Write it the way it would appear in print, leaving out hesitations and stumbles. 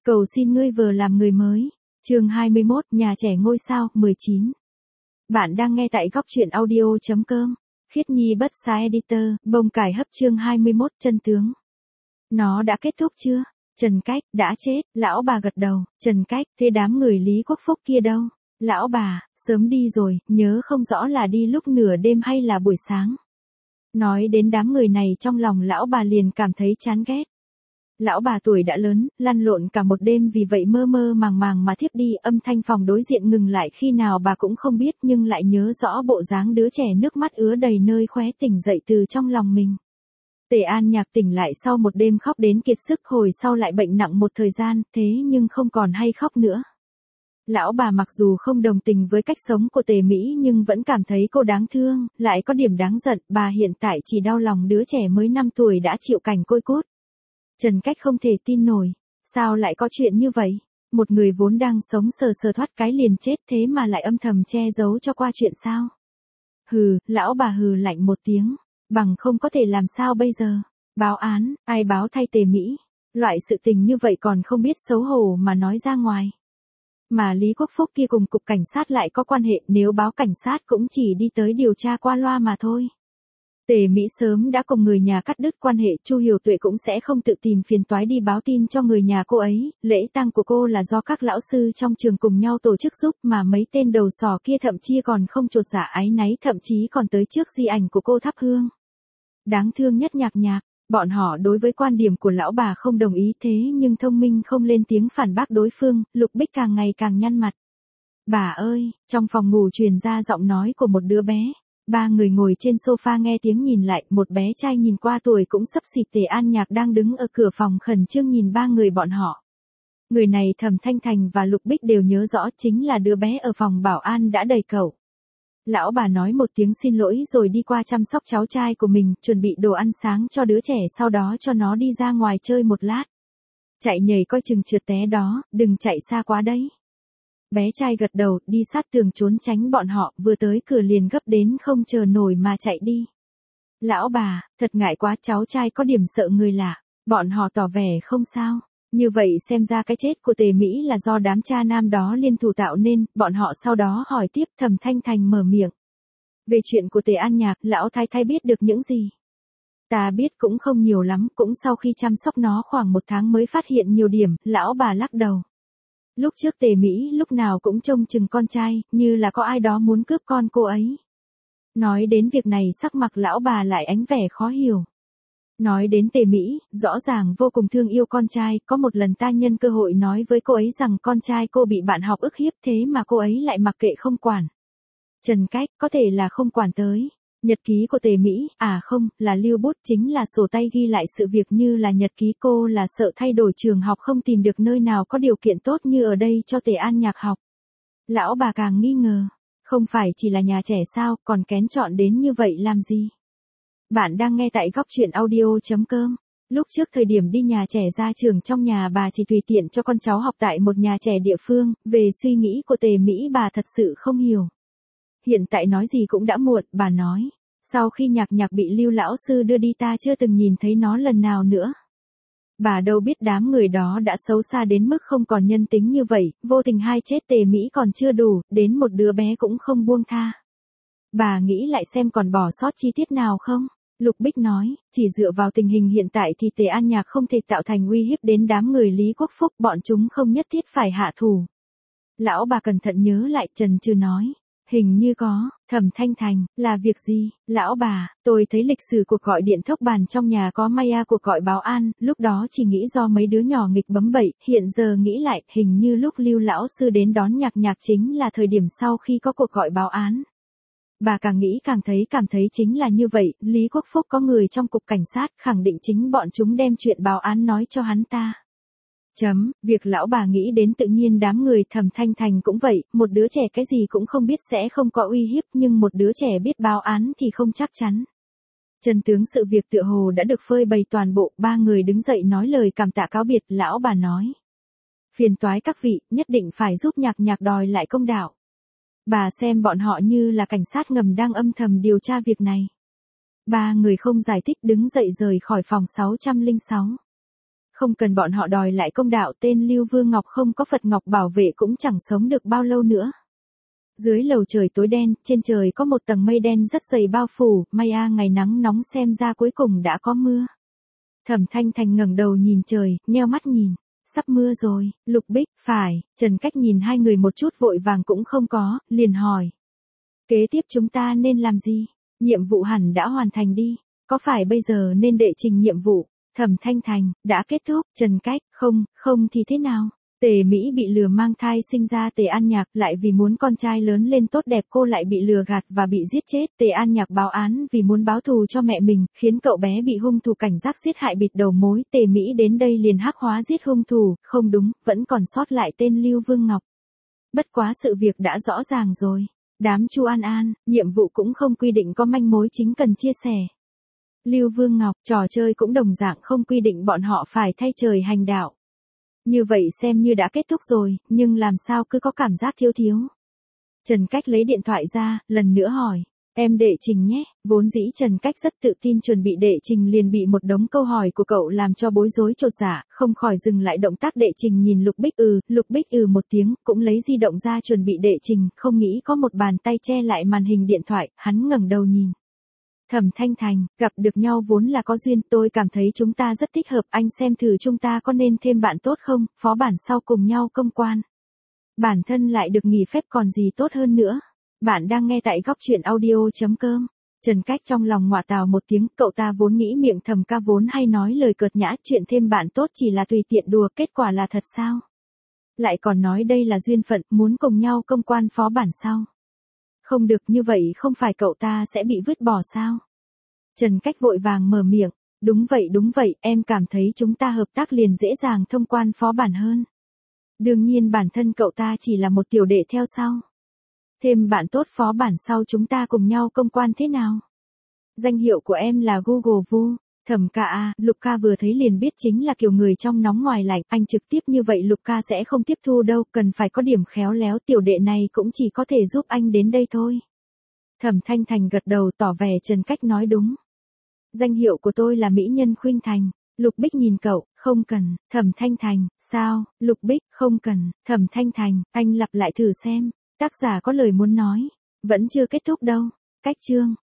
Cầu xin ngươi vừa làm người mới. Chương 21, nhà trẻ ngôi sao, 19. Bạn đang nghe tại góc truyện audio.com. Khiết Nhi bất sai editor, bông cải hấp chương 21, chân tướng. Nó đã kết thúc chưa? Trần Cách, đã chết, lão bà gật đầu. Trần Cách, thế đám người Lý Quốc Phúc kia đâu? Lão bà, sớm đi rồi, nhớ không rõ là đi lúc nửa đêm hay là buổi sáng. Nói đến đám người này trong lòng lão bà liền cảm thấy chán ghét. Lão bà tuổi đã lớn, lăn lộn cả một đêm vì vậy mơ mơ màng màng mà thiếp đi, âm thanh phòng đối diện ngừng lại khi nào bà cũng không biết nhưng lại nhớ rõ bộ dáng đứa trẻ nước mắt ứa đầy nơi khóe tỉnh dậy từ trong lòng mình. Tề An Nhạc tỉnh lại sau một đêm khóc đến kiệt sức, hồi sau lại bệnh nặng một thời gian, thế nhưng không còn hay khóc nữa. Lão bà mặc dù không đồng tình với cách sống của Tề Mỹ nhưng vẫn cảm thấy cô đáng thương, lại có điểm đáng giận, bà hiện tại chỉ đau lòng đứa trẻ mới 5 tuổi đã chịu cảnh côi cút. Trần Cách không thể tin nổi, sao lại có chuyện như vậy? Một người vốn đang sống sờ sờ thoát cái liền chết thế mà lại âm thầm che giấu cho qua chuyện sao? Hừ, lão bà hừ lạnh một tiếng, bằng không có thể làm sao bây giờ? Báo án, ai báo thay Tề Mỹ? Loại sự tình như vậy còn không biết xấu hổ mà nói ra ngoài. Mà Lý Quốc Phúc kia cùng cục cảnh sát lại có quan hệ, nếu báo cảnh sát cũng chỉ đi tới điều tra qua loa mà thôi. Tề Mỹ sớm đã cùng người nhà cắt đứt quan hệ, Chu Hiểu Tuệ cũng sẽ không tự tìm phiền toái đi báo tin cho người nhà cô ấy, lễ tang của cô là do các lão sư trong trường cùng nhau tổ chức giúp mà mấy tên đầu sò kia thậm chí còn không chột dạ áy náy, thậm chí còn tới trước di ảnh của cô thắp hương. Đáng thương nhất Nhạc Nhạc, bọn họ đối với quan điểm của lão bà không đồng ý thế nhưng thông minh không lên tiếng phản bác đối phương, Lục Bích càng ngày càng nhăn mặt. Bà ơi, trong phòng ngủ truyền ra giọng nói của một đứa bé. Ba người ngồi trên sofa nghe tiếng nhìn lại, một bé trai nhìn qua tuổi cũng xấp xỉ Tề An Nhạc đang đứng ở cửa phòng khẩn trương nhìn ba người bọn họ. Người này Thẩm Thanh Thành và Lục Bích đều nhớ rõ, chính là đứa bé ở phòng bảo an đã đẩy cậu. Lão bà nói một tiếng xin lỗi rồi đi qua chăm sóc cháu trai của mình, chuẩn bị đồ ăn sáng cho đứa trẻ, sau đó cho nó đi ra ngoài chơi một lát. Chạy nhảy coi chừng trượt té đó, đừng chạy xa quá đấy. Bé trai gật đầu, đi sát tường trốn tránh bọn họ, vừa tới cửa liền gấp đến không chờ nổi mà chạy đi. Lão bà, thật ngại quá, cháu trai có điểm sợ người lạ. Bọn họ tỏ vẻ không sao. Như vậy xem ra cái chết của Tề Mỹ là do đám cha nam đó liên thủ tạo nên, bọn họ sau đó hỏi tiếp. Thẩm Thanh Thành mở miệng. Về chuyện của Tề An Nhạc, lão thái thái biết được những gì? Ta biết cũng không nhiều lắm, cũng sau khi chăm sóc nó khoảng 1 tháng mới phát hiện nhiều điểm, lão bà lắc đầu. Lúc trước Tề Mỹ lúc nào cũng trông chừng con trai, như là có ai đó muốn cướp con cô ấy. Nói đến việc này sắc mặt lão bà lại ánh vẻ khó hiểu. Nói đến Tề Mỹ, rõ ràng vô cùng thương yêu con trai, có một lần ta nhân cơ hội nói với cô ấy rằng con trai cô bị bạn học ức hiếp thế mà cô ấy lại mặc kệ không quản. Trần Cách, có thể là không quản tới. Nhật ký của Tề Mỹ, à không, là lưu bút, chính là sổ tay ghi lại sự việc như là nhật ký. Cô là sợ thay đổi trường học không tìm được nơi nào có điều kiện tốt như ở đây cho Tề An Nhạc học. Lão bà càng nghi ngờ, không phải chỉ là nhà trẻ sao, còn kén chọn đến như vậy làm gì? Bạn đang nghe tại góc truyện audio.com. Lúc trước thời điểm đi nhà trẻ ra trường trong nhà bà chỉ tùy tiện cho con cháu học tại một nhà trẻ địa phương, về suy nghĩ của Tề Mỹ bà thật sự không hiểu. Hiện tại nói gì cũng đã muộn, bà nói. Sau khi Nhạc Nhạc bị Lưu lão sư đưa đi ta chưa từng nhìn thấy nó lần nào nữa. Bà đâu biết đám người đó đã xấu xa đến mức không còn nhân tính như vậy, vô tình hai chết Tề Mỹ còn chưa đủ, đến một đứa bé cũng không buông tha. Bà nghĩ lại xem còn bỏ sót chi tiết nào không? Lục Bích nói, chỉ dựa vào tình hình hiện tại thì Tề An Nhạc không thể tạo thành uy hiếp đến đám người Lý Quốc Phúc, bọn chúng không nhất thiết phải hạ thủ. Lão bà cẩn thận nhớ lại, chần chừ nói. Hình như có. Thẩm Thanh Thành, là việc gì? Lão bà, tôi thấy lịch sử cuộc gọi điện thốc bàn trong nhà có Maya cuộc gọi báo an, lúc đó chỉ nghĩ do mấy đứa nhỏ nghịch bấm bậy, hiện giờ nghĩ lại, hình như lúc Lưu lão sư đến đón Nhạc Nhạc chính là thời điểm sau khi có cuộc gọi báo án. Bà càng nghĩ càng cảm thấy chính là như vậy, Lý Quốc Phúc có người trong cục cảnh sát, khẳng định chính bọn chúng đem chuyện báo án nói cho hắn ta. Việc lão bà nghĩ đến tự nhiên đám người Thẩm Thanh Thành cũng vậy, một đứa trẻ cái gì cũng không biết sẽ không có uy hiếp nhưng một đứa trẻ biết báo án thì không chắc chắn. Chân tướng sự việc tựa hồ đã được phơi bày toàn bộ, ba người đứng dậy nói lời cảm tạ cáo biệt, lão bà nói. Phiền toái các vị, nhất định phải giúp Nhạc Nhạc đòi lại công đạo. Bà xem bọn họ như là cảnh sát ngầm đang âm thầm điều tra việc này. Ba người không giải thích đứng dậy rời khỏi phòng 606. không cần bọn họ đòi lại công đạo, tên Lưu Vương Ngọc không có Phật Ngọc bảo vệ cũng chẳng sống được bao lâu nữa. Dưới lầu trời tối đen, trên trời có một tầng mây đen rất dày bao phủ, may ngày nắng nóng xem ra cuối cùng đã có mưa. Thẩm Thanh Thành ngẩng đầu nhìn trời, nheo mắt nhìn. Sắp mưa rồi, Lục Bích, phải, Trần Cách nhìn hai người một chút vội vàng cũng không có, liền hỏi. Kế tiếp chúng ta nên làm gì? Nhiệm vụ hẳn đã hoàn thành đi, có phải bây giờ nên đệ trình nhiệm vụ? Thẩm Thanh Thành, đã kết thúc, Trần Cách, không thì thế nào? Tề Mỹ bị lừa mang thai sinh ra Tề An Nhạc, lại vì muốn con trai lớn lên tốt đẹp cô lại bị lừa gạt và bị giết chết. Tề An Nhạc báo án vì muốn báo thù cho mẹ mình, khiến cậu bé bị hung thủ cảnh giác giết hại bịt đầu mối. Tề Mỹ đến đây liền hắc hóa giết hung thủ, không đúng, vẫn còn sót lại tên Lưu Vương Ngọc. Bất quá sự việc đã rõ ràng rồi. Đám Chu An An, nhiệm vụ cũng không quy định có manh mối chính cần chia sẻ. Lưu Vương Ngọc, trò chơi cũng đồng dạng không quy định bọn họ phải thay trời hành đạo. Như vậy xem như đã kết thúc rồi, nhưng làm sao cứ có cảm giác thiếu thiếu. Trần Cách lấy điện thoại ra, lần nữa hỏi, em đệ trình nhé, vốn dĩ Trần Cách rất tự tin chuẩn bị đệ trình liền bị một đống câu hỏi của cậu làm cho bối rối chột dạ, không khỏi dừng lại động tác đệ trình nhìn Lục Bích một tiếng, cũng lấy di động ra chuẩn bị đệ trình, không nghĩ có một bàn tay che lại màn hình điện thoại, hắn ngẩng đầu nhìn. Thẩm Thanh Thành, gặp được nhau vốn là có duyên, tôi cảm thấy chúng ta rất thích hợp, anh xem thử chúng ta có nên thêm bạn tốt không, phó bản sau cùng nhau công quan. Bản thân lại được nghỉ phép còn gì tốt hơn nữa. Bạn đang nghe tại góc truyện audio.com. Trần Cách trong lòng ngọa tào một tiếng, cậu ta vốn nghĩ miệng thầm ca vốn hay nói lời cợt nhã, chuyện thêm bạn tốt chỉ là tùy tiện đùa, kết quả là thật sao? Lại còn nói đây là duyên phận, muốn cùng nhau công quan phó bản sau. Không được, như vậy không phải cậu ta sẽ bị vứt bỏ sao? Trần Cách vội vàng mở miệng, đúng vậy, em cảm thấy chúng ta hợp tác liền dễ dàng thông quan phó bản hơn. Đương nhiên bản thân cậu ta chỉ là một tiểu đệ theo sau. Thêm bạn tốt phó bản sau chúng ta cùng nhau công quan thế nào? Danh hiệu của em là Google Vu. Thẩm ca à, Lục ca vừa thấy liền biết chính là kiểu người trong nóng ngoài lạnh, anh trực tiếp như vậy Lục ca sẽ không tiếp thu đâu, cần phải có điểm khéo léo, tiểu đệ này cũng chỉ có thể giúp anh đến đây thôi. Thẩm Thanh Thành gật đầu tỏ vẻ Trần Cách nói đúng. Danh hiệu của tôi là Mỹ Nhân Khuynh Thành. Lục Bích nhìn cậu, không cần, Thẩm Thanh Thành, sao, Lục Bích, không cần, Thẩm Thanh Thành, anh lặp lại thử xem, tác giả có lời muốn nói, vẫn chưa kết thúc đâu, cách chương.